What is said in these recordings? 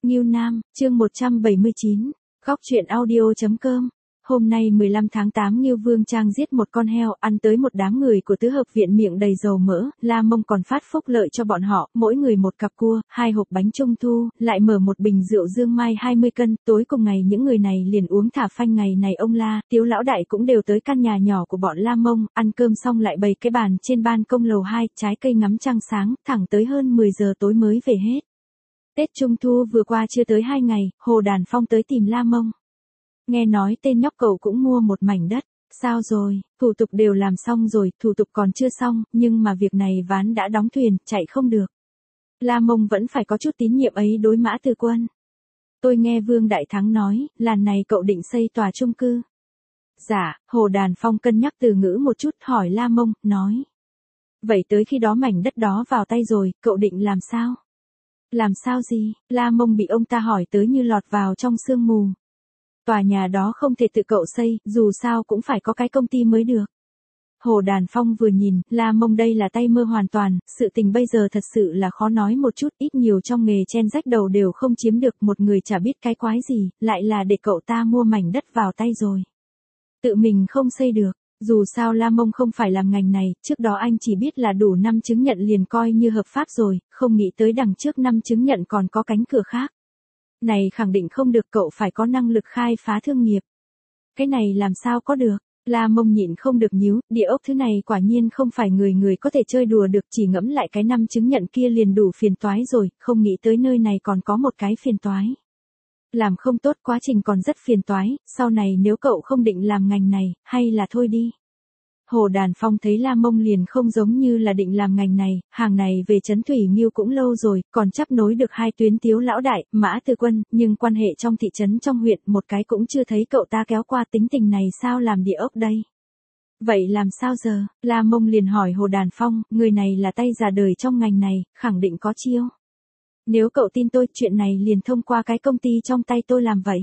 Ngưu Nam, chương 179, góc truyện audio.com. Hôm nay 15 tháng 8 Ngưu Vương Trang giết một con heo, ăn tới một đám người của tứ hợp viện miệng đầy dầu mỡ, La Mông còn phát phúc lợi cho bọn họ, mỗi người một cặp cua, 2 hộp bánh trung thu, lại mở một bình rượu dương mai 20 cân, tối cùng ngày những người này liền uống thả phanh. Ngày này ông La, Tiếu lão đại cũng đều tới căn nhà nhỏ của bọn La Mông, ăn cơm xong lại bày cái bàn trên ban công lầu 2, trái cây ngắm trăng sáng, thẳng tới hơn 10 giờ tối mới về hết. Tết Trung Thu vừa qua chưa tới 2 ngày, Hồ Đàn Phong tới tìm La Mông. Nghe nói tên nhóc cậu cũng mua một mảnh đất, sao rồi, thủ tục đều làm xong rồi, thủ tục còn chưa xong, nhưng mà việc này ván đã đóng thuyền, chạy không được. La Mông vẫn phải có chút tín nhiệm ấy đối Mã Tư Quân. Tôi nghe Vương Đại Thắng nói, lần này cậu định xây tòa chung cư. Dạ, Hồ Đàn Phong cân nhắc từ ngữ một chút hỏi La Mông, nói. Vậy tới khi đó mảnh đất đó vào tay rồi, cậu định làm sao? Làm sao gì? La Mông bị ông ta hỏi tới như lọt vào trong sương mù. Tòa nhà đó không thể tự cậu xây, dù sao cũng phải có cái công ty mới được. Hồ Đàn Phong vừa nhìn, La Mông đây là tay mơ hoàn toàn, sự tình bây giờ thật sự là khó nói một chút, ít nhiều trong nghề chen rách đầu đều không chiếm được, một người chả biết cái quái gì, lại là để cậu ta mua mảnh đất vào tay rồi. Tự mình không xây được. Dù sao La Mông không phải làm ngành này, trước đó anh chỉ biết là đủ 5 chứng nhận liền coi như hợp pháp rồi, không nghĩ tới đằng trước 5 chứng nhận còn có cánh cửa khác. Này khẳng định không được, cậu phải có năng lực khai phá thương nghiệp. Cái này làm sao có được? La Mông nhịn không được nhíu, địa ốc thứ này quả nhiên không phải người người có thể chơi đùa được, chỉ ngẫm lại cái 5 chứng nhận kia liền đủ phiền toái rồi, không nghĩ tới nơi này còn có một cái phiền toái. Làm không tốt quá trình còn rất phiền toái, sau này nếu cậu không định làm ngành này, hay là thôi đi. Hồ Đàn Phong thấy La Mông liền không giống như là định làm ngành này, hàng này về Trấn Thủy Nghiêu cũng lâu rồi, còn chấp nối được 2 tuyến Tiếu lão đại, Mã Tư Quân, nhưng quan hệ trong thị trấn trong huyện một cái cũng chưa thấy cậu ta kéo qua, tính tình này sao làm địa ốc đây. Vậy làm sao giờ? La Mông liền hỏi Hồ Đàn Phong, người này là tay già đời trong ngành này, khẳng định có chiêu. Nếu cậu tin tôi, chuyện này liền thông qua cái công ty trong tay tôi làm vậy.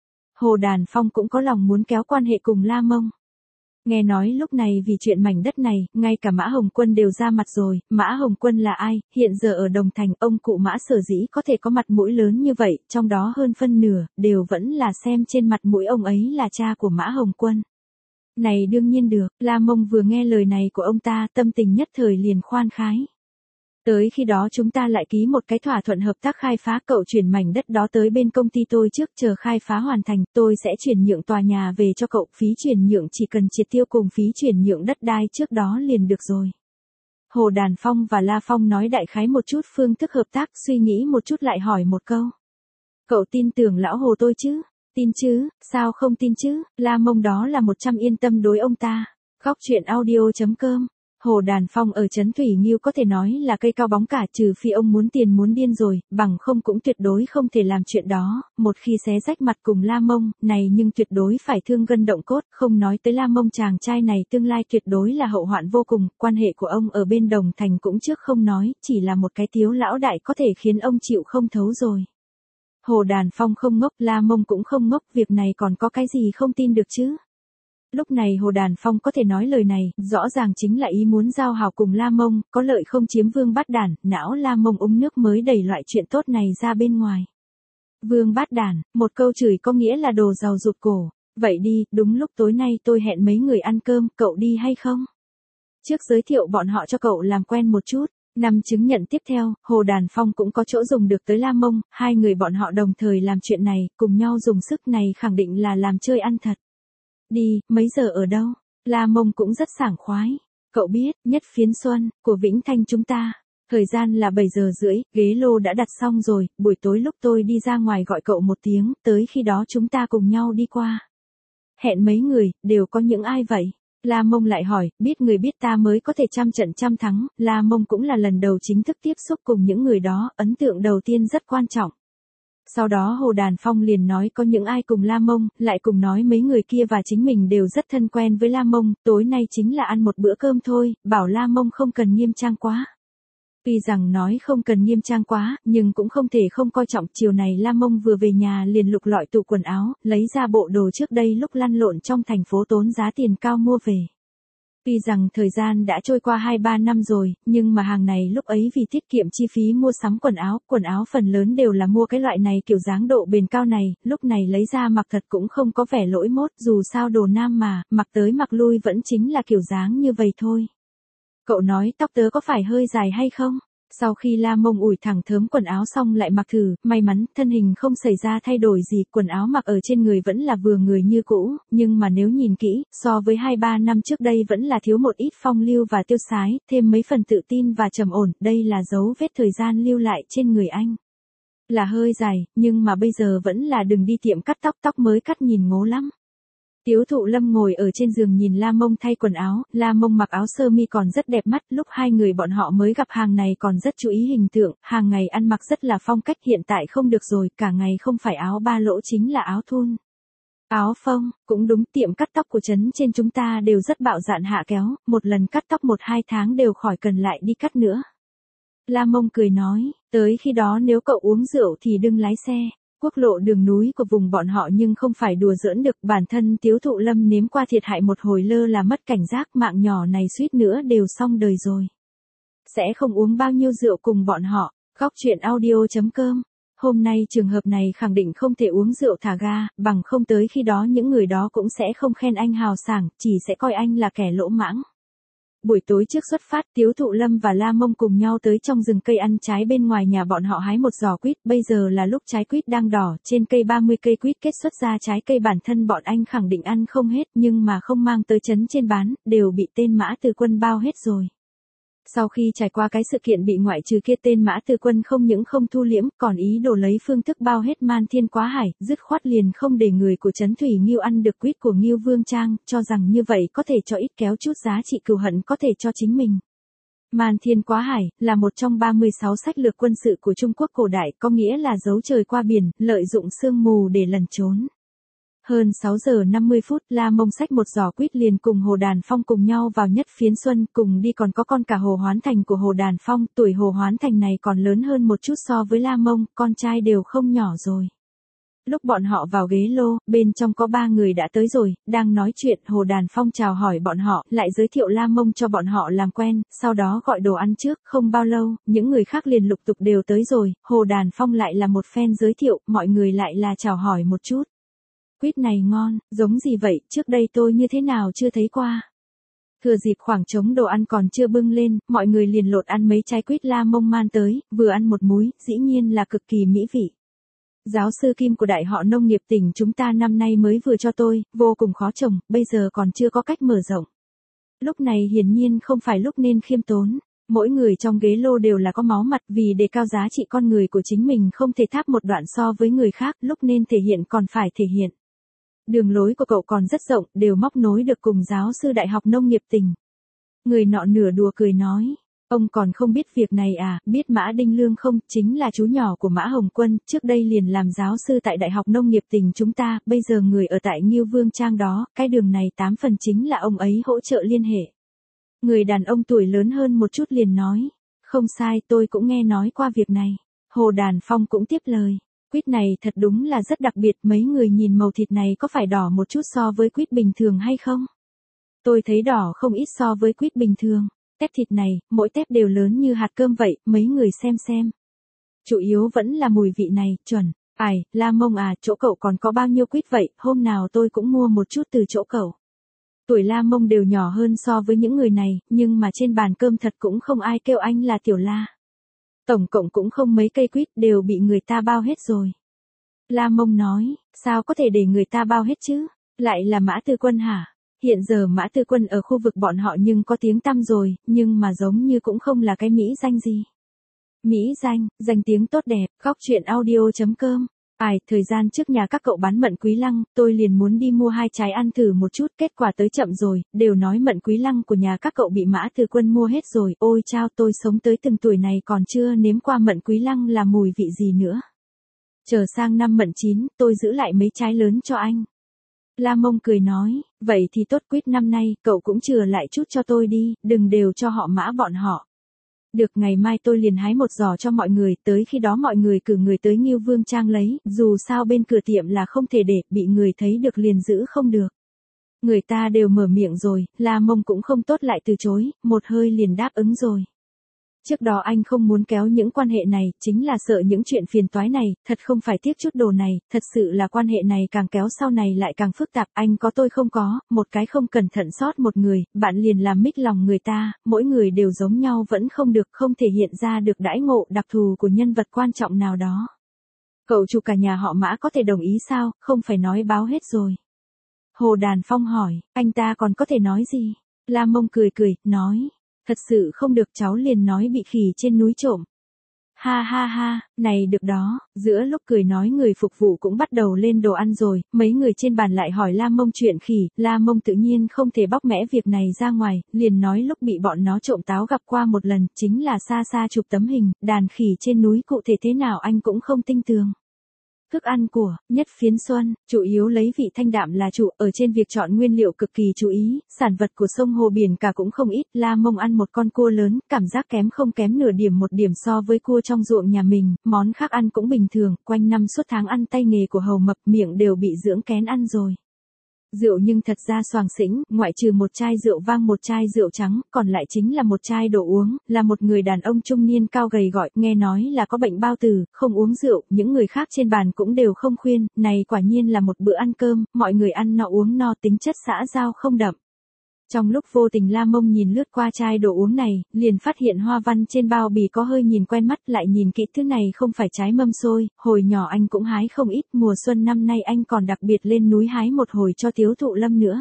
Hồ Đàn Phong cũng có lòng muốn kéo quan hệ cùng La Mông. Nghe nói lúc này vì chuyện mảnh đất này, ngay cả Mã Hồng Quân đều ra mặt rồi. Mã Hồng Quân là ai? Hiện giờ ở Đồng Thành, ông cụ Mã sở dĩ có thể có mặt mũi lớn như vậy, trong đó hơn phân nửa, đều vẫn là xem trên mặt mũi ông ấy là cha của Mã Hồng Quân. Này đương nhiên được, La Mông vừa nghe lời này của ông ta, tâm tình nhất thời liền khoan khái. Tới khi đó chúng ta lại ký một cái thỏa thuận hợp tác khai phá, cậu chuyển mảnh đất đó tới bên công ty tôi trước, chờ khai phá hoàn thành, tôi sẽ chuyển nhượng tòa nhà về cho cậu, phí chuyển nhượng chỉ cần triệt tiêu cùng phí chuyển nhượng đất đai trước đó liền được rồi. Hồ Đàn Phong và La Phong nói đại khái một chút phương thức hợp tác, suy nghĩ một chút lại hỏi một câu. Cậu tin tưởng lão Hồ tôi chứ? Tin chứ, sao không tin chứ? La Mông đó là 100 yên tâm đối ông ta. Góc truyện audio.com. Hồ Đàn Phong ở Trấn Thủy Nghiêu có thể nói là cây cao bóng cả, trừ phi ông muốn tiền muốn điên rồi, bằng không cũng tuyệt đối không thể làm chuyện đó, một khi xé rách mặt cùng La Mông, này nhưng tuyệt đối phải thương gân động cốt, không nói tới La Mông chàng trai này tương lai tuyệt đối là hậu hoạn vô cùng, quan hệ của ông ở bên Đồng Thành cũng trước không nói, chỉ là một cái Tiếu lão đại có thể khiến ông chịu không thấu rồi. Hồ Đàn Phong không ngốc, La Mông cũng không ngốc, việc này còn có cái gì không tin được chứ? Lúc này Hồ Đàn Phong có thể nói lời này, rõ ràng chính là ý muốn giao hảo cùng La Mông, có lợi không chiếm Vương Bát Đản, não La Mông uống nước mới đẩy loại chuyện tốt này ra bên ngoài. Vương Bát Đản, một câu chửi có nghĩa là đồ giàu rụt cổ, vậy đi, đúng lúc tối nay tôi hẹn mấy người ăn cơm, cậu đi hay không? Trước giới thiệu bọn họ cho cậu làm quen một chút. 5 chứng nhận tiếp theo, Hồ Đàn Phong cũng có chỗ dùng được tới La Mông, 2 người bọn họ đồng thời làm chuyện này, cùng nhau dùng sức này khẳng định là làm chơi ăn thật. Đi, mấy giờ ở đâu? La Mông cũng rất sảng khoái. Cậu biết, nhất phiến xuân, của Vĩnh Thanh chúng ta. Thời gian là 7 giờ rưỡi, ghế lô đã đặt xong rồi, buổi tối lúc tôi đi ra ngoài gọi cậu một tiếng, tới khi đó chúng ta cùng nhau đi qua. Hẹn mấy người, đều có những ai vậy? La Mông lại hỏi, biết người biết ta mới có thể trăm trận trăm thắng, La Mông cũng là lần đầu chính thức tiếp xúc cùng những người đó, ấn tượng đầu tiên rất quan trọng. Sau đó Hồ Đàn Phong liền nói có những ai cùng La Mông, lại cùng nói mấy người kia và chính mình đều rất thân quen với La Mông, tối nay chính là ăn một bữa cơm thôi, bảo La Mông không cần nghiêm trang quá. Tuy rằng nói không cần nghiêm trang quá, nhưng cũng không thể không coi trọng, chiều này La Mông vừa về nhà liền lục lọi tủ quần áo, lấy ra bộ đồ trước đây lúc lăn lộn trong thành phố tốn giá tiền cao mua về. Tuy rằng thời gian đã trôi qua 2-3 năm rồi, nhưng mà hàng này lúc ấy vì tiết kiệm chi phí mua sắm quần áo phần lớn đều là mua cái loại này kiểu dáng độ bền cao này, lúc này lấy ra mặc thật cũng không có vẻ lỗi mốt, dù sao đồ nam mà, mặc tới mặc lui vẫn chính là kiểu dáng như vậy thôi. Cậu nói tóc tớ có phải hơi dài hay không? Sau khi La Mông ủi thẳng thớm quần áo xong lại mặc thử, may mắn, thân hình không xảy ra thay đổi gì, quần áo mặc ở trên người vẫn là vừa người như cũ, nhưng mà nếu nhìn kỹ, so với 2-3 năm trước đây vẫn là thiếu một ít phong lưu và tiêu sái, thêm mấy phần tự tin và trầm ổn, đây là dấu vết thời gian lưu lại trên người anh. Là hơi dài, nhưng mà bây giờ vẫn là đừng đi tiệm cắt tóc mới cắt nhìn ngố lắm. Tiếu Thụ Lâm ngồi ở trên giường nhìn La Mông thay quần áo, La Mông mặc áo sơ mi còn rất đẹp mắt, lúc hai người bọn họ mới gặp hàng này còn rất chú ý hình tượng, hàng ngày ăn mặc rất là phong cách, hiện tại không được rồi, cả ngày không phải áo ba lỗ chính là áo thun. Áo phông, cũng đúng, tiệm cắt tóc của trấn trên chúng ta đều rất bạo dạn hạ kéo, một lần cắt tóc 1-2 tháng đều khỏi cần lại đi cắt nữa. La Mông cười nói, tới khi đó nếu cậu uống rượu thì đừng lái xe. Quốc lộ đường núi của vùng bọn họ nhưng không phải đùa giỡn được, bản thân Tiếu Thụ Lâm nếm qua thiệt hại một hồi lơ là mất cảnh giác, mạng nhỏ này suýt nữa đều xong đời rồi. Sẽ không uống bao nhiêu rượu cùng bọn họ. Góc truyện audio.com. Hôm nay trường hợp này khẳng định không thể uống rượu thả ga, bằng không tới khi đó những người đó cũng sẽ không khen anh hào sảng, chỉ sẽ coi anh là kẻ lỗ mãng. Buổi tối trước xuất phát, Tiếu Thụ Lâm và La Mông cùng nhau tới trong rừng cây ăn trái bên ngoài nhà bọn họ hái một giò quýt, bây giờ là lúc trái quýt đang đỏ, trên cây 30 cây quýt kết xuất ra trái cây bản thân bọn anh khẳng định ăn không hết nhưng mà không mang tới trấn trên bán, đều bị tên Mã Từ Quân bao hết rồi. Sau khi trải qua cái sự kiện bị ngoại trừ kia, tên Mã Từ Quân không những không thu liễm, còn ý đồ lấy phương thức bao hết Man Thiên Quá Hải, dứt khoát liền không để người của trấn Thủy Nghiêu ăn được quýt của Nghiêu Vương Trang, cho rằng như vậy có thể cho ít kéo chút giá trị cừu hận có thể cho chính mình. Man Thiên Quá Hải là một trong 36 sách lược quân sự của Trung Quốc cổ đại, có nghĩa là giấu trời qua biển, lợi dụng sương mù để lẩn trốn. Hơn 6 giờ 50 phút, La Mông xách một giỏ quýt liền cùng Hồ Đàn Phong cùng nhau vào Nhất Phiến Xuân, cùng đi còn có con cả Hồ Hoán Thành của Hồ Đàn Phong, tuổi Hồ Hoán Thành này còn lớn hơn một chút so với La Mông, con trai đều không nhỏ rồi. Lúc bọn họ vào ghế lô, bên trong có 3 người đã tới rồi, đang nói chuyện, Hồ Đàn Phong chào hỏi bọn họ, lại giới thiệu La Mông cho bọn họ làm quen, sau đó gọi đồ ăn trước, không bao lâu, những người khác liền lục tục đều tới rồi, Hồ Đàn Phong lại là một phen giới thiệu, mọi người lại là chào hỏi một chút. Quýt này ngon, giống gì vậy, trước đây tôi như thế nào chưa thấy qua. Thừa dịp khoảng trống đồ ăn còn chưa bưng lên, mọi người liền lột ăn mấy trái quýt La Mông man tới, vừa ăn một múi, dĩ nhiên là cực kỳ mỹ vị. Giáo sư Kim của đại họ nông nghiệp tỉnh chúng ta năm nay mới vừa cho tôi, vô cùng khó trồng, bây giờ còn chưa có cách mở rộng. Lúc này hiển nhiên không phải lúc nên khiêm tốn. Mỗi người trong ghế lô đều là có máu mặt, vì đề cao giá trị con người của chính mình không thể tháp một đoạn so với người khác, lúc nên thể hiện còn phải thể hiện. Đường lối của cậu còn rất rộng, đều móc nối được cùng giáo sư đại học nông nghiệp tỉnh. Người nọ nửa đùa cười nói, ông còn không biết việc này à, biết Mã Đinh Lương không, chính là chú nhỏ của Mã Hồng Quân, trước đây liền làm giáo sư tại đại học nông nghiệp tỉnh chúng ta, bây giờ người ở tại Nghiêu Vương Trang đó, cái đường này 8 phần chính là ông ấy hỗ trợ liên hệ. Người đàn ông tuổi lớn hơn một chút liền nói, không sai, tôi cũng nghe nói qua việc này. Hồ Đàn Phong cũng tiếp lời. Quýt này thật đúng là rất đặc biệt, mấy người nhìn màu thịt này có phải đỏ một chút so với quýt bình thường hay không? Tôi thấy đỏ không ít so với quýt bình thường. Tép thịt này, mỗi tép đều lớn như hạt cơm vậy, mấy người xem. Chủ yếu vẫn là mùi vị này, chuẩn. Ai, La Mông à, chỗ cậu còn có bao nhiêu quýt vậy, hôm nào tôi cũng mua một chút từ chỗ cậu. Tuổi La Mông đều nhỏ hơn so với những người này, nhưng mà trên bàn cơm thật cũng không ai kêu anh là Tiểu La. Tổng cộng cũng không mấy cây quýt, đều bị người ta bao hết rồi. La Mông nói, sao có thể để người ta bao hết chứ? Lại là Mã Tư Quân hả? Hiện giờ Mã Tư Quân ở khu vực bọn họ nhưng có tiếng tăm rồi, nhưng mà giống như cũng không là cái mỹ danh gì. Mỹ danh tiếng tốt đẹp, góc truyện audio.com. Ai, thời gian trước nhà các cậu bán mận quý lăng, tôi liền muốn đi mua 2 trái ăn thử một chút, kết quả tới chậm rồi, đều nói mận quý lăng của nhà các cậu bị Mã Tư Quân mua hết rồi, ôi chao, tôi sống tới từng tuổi này còn chưa nếm qua mận quý lăng là mùi vị gì nữa. Chờ sang năm mận chín, tôi giữ lại mấy trái lớn cho anh. La Mông cười nói, vậy thì tốt, quýt năm nay, cậu cũng chừa lại chút cho tôi đi, đừng đều cho họ Mã bọn họ. Được, ngày mai tôi liền hái một giò cho mọi người, tới khi đó mọi người cử người tới Nghiêu Vương Trang lấy, dù sao bên cửa tiệm là không thể để, bị người thấy được liền giữ không được. Người ta đều mở miệng rồi, La Mông cũng không tốt lại từ chối, một hơi liền đáp ứng rồi. Trước đó anh không muốn kéo những quan hệ này, chính là sợ những chuyện phiền toái này, thật không phải tiếc chút đồ này, thật sự là quan hệ này càng kéo sau này lại càng phức tạp, anh có tôi không có, một cái không cẩn thận sót một người, bạn liền làm mích lòng người ta, mỗi người đều giống nhau vẫn không được, không thể hiện ra được đãi ngộ đặc thù của nhân vật quan trọng nào đó. Cậu chủ cả nhà họ Mã có thể đồng ý sao, không phải nói báo hết rồi. Hồ Đàn Phong hỏi, anh ta còn có thể nói gì? La Mông cười cười, nói. Thật sự không được, cháu liền nói bị khỉ trên núi trộm. Ha ha ha, này được đó, giữa lúc cười nói người phục vụ cũng bắt đầu lên đồ ăn rồi, mấy người trên bàn lại hỏi La Mông chuyện khỉ, La Mông tự nhiên không thể bóc mẽ việc này ra ngoài, liền nói lúc bị bọn nó trộm táo gặp qua một lần, chính là xa xa chụp tấm hình, đàn khỉ trên núi cụ thể thế nào anh cũng không tinh tường. Thức ăn của Nhất Phiến Xuân, chủ yếu lấy vị thanh đạm là chủ, ở trên việc chọn nguyên liệu cực kỳ chú ý, sản vật của sông hồ biển cả cũng không ít, La Mông ăn một con cua lớn, cảm giác kém không kém nửa điểm một điểm so với cua trong ruộng nhà mình, món khác ăn cũng bình thường, quanh năm suốt tháng ăn tay nghề của hầu mập miệng đều bị dưỡng kén ăn rồi. Rượu nhưng thật ra xoàng xĩnh, ngoại trừ một chai rượu vang một chai rượu trắng, còn lại chính là một chai đồ uống, là một người đàn ông trung niên cao gầy gọi, nghe nói là có bệnh bao tử, không uống rượu, những người khác trên bàn cũng đều không khuyên, này quả nhiên là một bữa ăn cơm, mọi người ăn no uống no tính chất xã giao không đậm. Trong lúc vô tình La Mông nhìn lướt qua chai đồ uống này, liền phát hiện hoa văn trên bao bì có hơi nhìn quen mắt, lại nhìn kỹ thứ này không phải trái mâm xôi, hồi nhỏ anh cũng hái không ít, mùa xuân năm nay anh còn đặc biệt lên núi hái một hồi cho Tiếu Thụ Lâm nữa.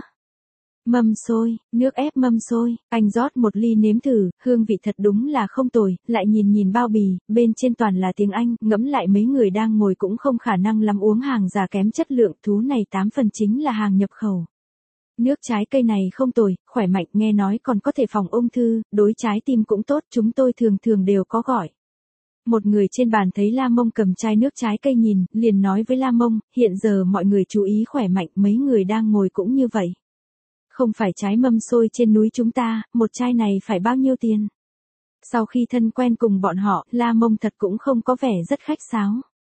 Mâm xôi, nước ép mâm xôi, anh rót một ly nếm thử, hương vị thật đúng là không tồi, lại nhìn bao bì, bên trên toàn là tiếng Anh, ngẫm lại mấy người đang ngồi cũng không khả năng lắm uống hàng giả kém chất lượng, thú này 8 phần chính là hàng nhập khẩu. Nước trái cây này không tồi, khỏe mạnh, nghe nói còn có thể phòng ung thư, đối trái tim cũng tốt, chúng tôi thường đều có gọi. Một người trên bàn thấy La Mông cầm chai nước trái cây nhìn, liền nói với La Mông, hiện giờ mọi người chú ý khỏe mạnh, mấy người đang ngồi cũng như vậy. Không phải trái mâm xôi trên núi chúng ta, một chai này phải bao nhiêu tiền? Sau khi thân quen cùng bọn họ, La Mông thật cũng không có vẻ rất khách sáo.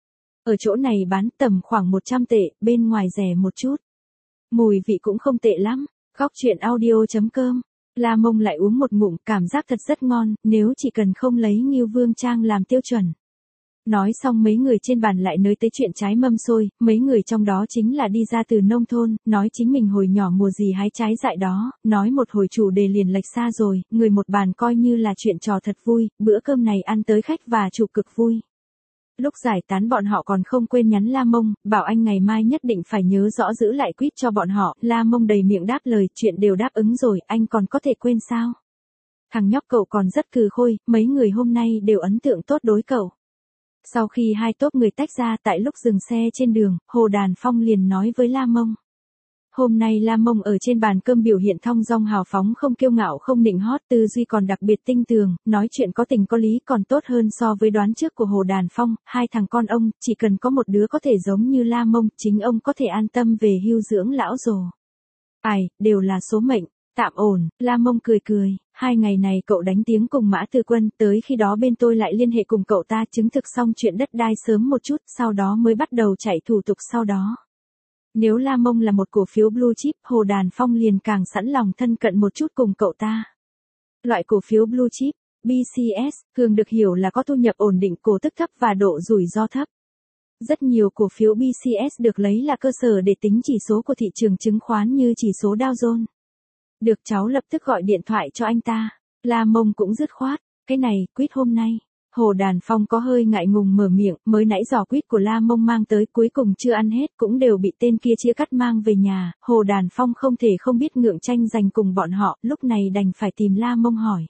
Ở chỗ này bán tầm khoảng 100 tệ, bên ngoài rẻ một chút. Mùi vị cũng không tệ lắm. Góc chuyện audio.com. La Mông lại uống một ngụm, cảm giác thật rất ngon, nếu chỉ cần không lấy Ngưu Vương Trang làm tiêu chuẩn. Nói xong mấy người trên bàn lại nói tới chuyện trái mâm xôi, mấy người trong đó chính là đi ra từ nông thôn, nói chính mình hồi nhỏ mùa gì hái trái dại đó, nói một hồi chủ đề liền lệch xa rồi, người một bàn coi như là chuyện trò thật vui, bữa cơm này ăn tới khách và chủ cực vui. Lúc giải tán bọn họ còn không quên nhắn La Mông, bảo anh ngày mai nhất định phải nhớ rõ giữ lại quýt cho bọn họ, La Mông đầy miệng đáp lời, chuyện đều đáp ứng rồi, anh còn có thể quên sao? Thằng nhóc cậu còn rất cừ khôi, mấy người hôm nay đều ấn tượng tốt đối cậu. Sau khi hai tốp người tách ra tại lúc dừng xe trên đường, Hồ Đàn Phong liền nói với La Mông. Hôm nay La Mông ở trên bàn cơm biểu hiện thong dong hào phóng không kiêu ngạo không nịnh hót, tư duy còn đặc biệt tinh tường, nói chuyện có tình có lý còn tốt hơn so với đoán trước của Hồ Đàn Phong, hai thằng con ông, chỉ cần có một đứa có thể giống như La Mông, chính ông có thể an tâm về hưu dưỡng lão rồi. Ai, đều là số mệnh. Tạm ổn, La Mông cười cười, 2 ngày này cậu đánh tiếng cùng Mã Tư Quân, tới khi đó bên tôi lại liên hệ cùng cậu ta chứng thực xong chuyện đất đai sớm một chút, sau đó mới bắt đầu chạy thủ tục sau đó. Nếu La Mông là một cổ phiếu blue chip, Hồ Đàn Phong liền càng sẵn lòng thân cận một chút cùng cậu ta. Loại cổ phiếu blue chip, BCS, thường được hiểu là có thu nhập ổn định, cổ tức thấp và độ rủi ro thấp. Rất nhiều cổ phiếu BCS được lấy là cơ sở để tính chỉ số của thị trường chứng khoán như chỉ số Dow Jones. Được, cháu lập tức gọi điện thoại cho anh ta. La Mông cũng dứt khoát, cái này, quýt hôm nay. Hồ Đàn Phong có hơi ngại ngùng mở miệng, mới nãy giò quýt của La Mông mang tới cuối cùng chưa ăn hết cũng đều bị tên kia chia cắt mang về nhà, Hồ Đàn Phong không thể không biết ngượng tranh giành cùng bọn họ, lúc này đành phải tìm La Mông hỏi.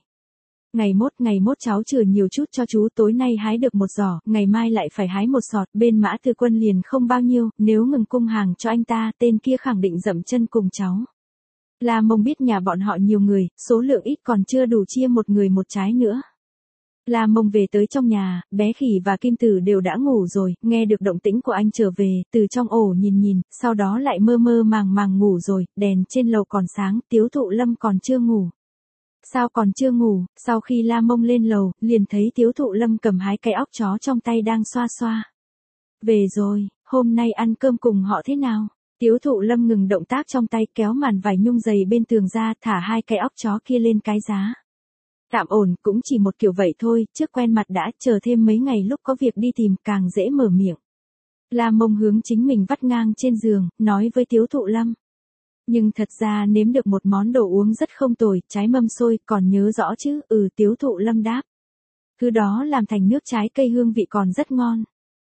Ngày mốt cháu chừa nhiều chút cho chú, tối nay hái được một giỏ, ngày mai lại phải hái một sọt, bên Mã Tư Quân liền không bao nhiêu, nếu ngừng cung hàng cho anh ta, tên kia khẳng định dậm chân cùng cháu. La Mông biết nhà bọn họ nhiều người, số lượng ít còn chưa đủ chia một người một trái nữa. La Mông về tới trong nhà, bé Khỉ và Kim Tử đều đã ngủ rồi, nghe được động tĩnh của anh trở về, từ trong ổ nhìn, sau đó lại mơ màng ngủ rồi, đèn trên lầu còn sáng, Tiếu Thụ Lâm còn chưa ngủ. Sao còn chưa ngủ? Sau khi La Mông lên lầu, liền thấy Tiếu Thụ Lâm cầm 2 cái óc chó trong tay đang xoa xoa. Về rồi, hôm nay ăn cơm cùng họ thế nào? Tiếu Thụ Lâm ngừng động tác trong tay, kéo màn vải nhung dày bên tường ra, thả 2 cái óc chó kia lên cái giá. Tạm ổn, cũng chỉ một kiểu vậy thôi, trước quen mặt đã, chờ thêm mấy ngày lúc có việc đi tìm càng dễ mở miệng. La Mông hướng chính mình vắt ngang trên giường, nói với Tiếu Thụ Lâm. Nhưng thật ra nếm được một món đồ uống rất không tồi, trái mâm xôi, còn nhớ rõ chứ? Tiếu Thụ Lâm đáp. Thứ đó làm thành nước trái cây hương vị còn rất ngon.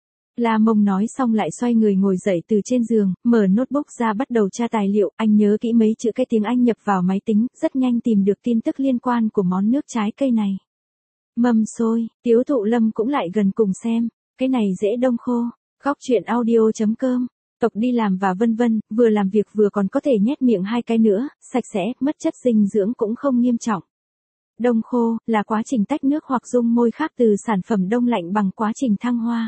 La Mông nói xong lại xoay người ngồi dậy từ trên giường, mở notebook ra bắt đầu tra tài liệu, anh nhớ kỹ mấy chữ cái tiếng Anh nhập vào máy tính, rất nhanh tìm được tin tức liên quan của món nước trái cây này. Mâm xôi, Tiếu Thụ Lâm cũng lại gần cùng xem, cái này dễ đông khô, góc chuyện audio.com. Tộc đi làm và vân vân, vừa làm việc vừa còn có thể nhét miệng 2 cái nữa, sạch sẽ, mất chất dinh dưỡng cũng không nghiêm trọng. Đông khô, là quá trình tách nước hoặc dung môi khác từ sản phẩm đông lạnh bằng quá trình thăng hoa.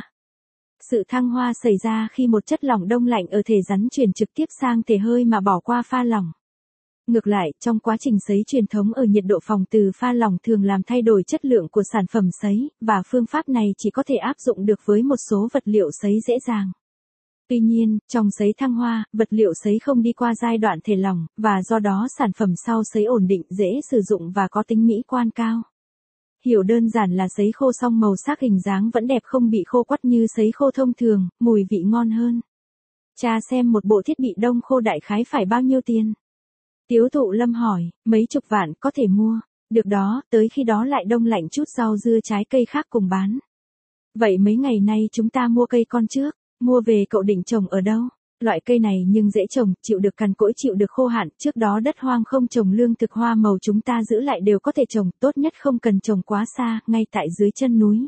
Sự thăng hoa xảy ra khi một chất lỏng đông lạnh ở thể rắn chuyển trực tiếp sang thể hơi mà bỏ qua pha lỏng. Ngược lại, trong quá trình sấy truyền thống ở nhiệt độ phòng từ pha lỏng thường làm thay đổi chất lượng của sản phẩm sấy, và phương pháp này chỉ có thể áp dụng được với một số vật liệu sấy dễ dàng. Tuy nhiên, trong sấy thăng hoa, vật liệu sấy không đi qua giai đoạn thể lỏng, và do đó sản phẩm sau sấy ổn định, dễ sử dụng và có tính mỹ quan cao. Hiểu đơn giản là sấy khô xong màu sắc hình dáng vẫn đẹp, không bị khô quắt như sấy khô thông thường, mùi vị ngon hơn. Cha xem một bộ thiết bị đông khô đại khái phải bao nhiêu tiền? Tiếu Thụ Lâm hỏi, mấy chục vạn có thể mua. Được đó, tới khi đó lại đông lạnh chút rau dưa trái cây khác cùng bán. Vậy mấy ngày nay chúng ta mua cây con trước. Mua về cậu định trồng ở đâu? Loại cây này nhưng dễ trồng, chịu được cằn cỗi, chịu được khô hạn, trước đó đất hoang không trồng lương thực, hoa màu chúng ta giữ lại đều có thể trồng, tốt nhất không cần trồng quá xa, ngay tại dưới chân núi.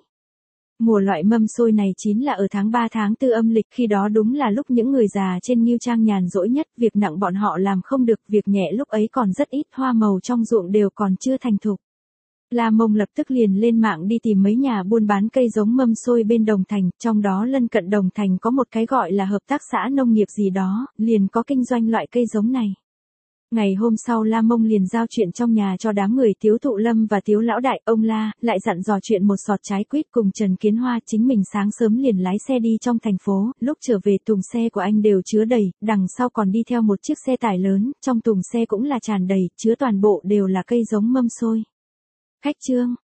Mùa loại mâm xôi này chín là ở tháng 3 tháng 4 âm lịch, khi đó đúng là lúc những người già trên Ngưu Trang nhàn rỗi nhất, việc nặng bọn họ làm không được, việc nhẹ lúc ấy còn rất ít, hoa màu trong ruộng đều còn chưa thành thục. La Mông lập tức liền lên mạng đi tìm mấy nhà buôn bán cây giống mâm xôi bên Đồng Thành, trong đó lân cận Đồng Thành có một cái gọi là hợp tác xã nông nghiệp gì đó, liền có kinh doanh loại cây giống này. Ngày hôm sau La Mông liền giao chuyện trong nhà cho đám người Tiếu Thụ Lâm và Tiếu Lão Đại, ông La, lại dặn dò chuyện một sọt trái quýt cùng Trần Kiến Hoa, chính mình sáng sớm liền lái xe đi trong thành phố, lúc trở về thùng xe của anh đều chứa đầy, đằng sau còn đi theo một chiếc xe tải lớn, trong thùng xe cũng là tràn đầy, chứa toàn bộ đều là cây giống mâm xôi. Khách trương,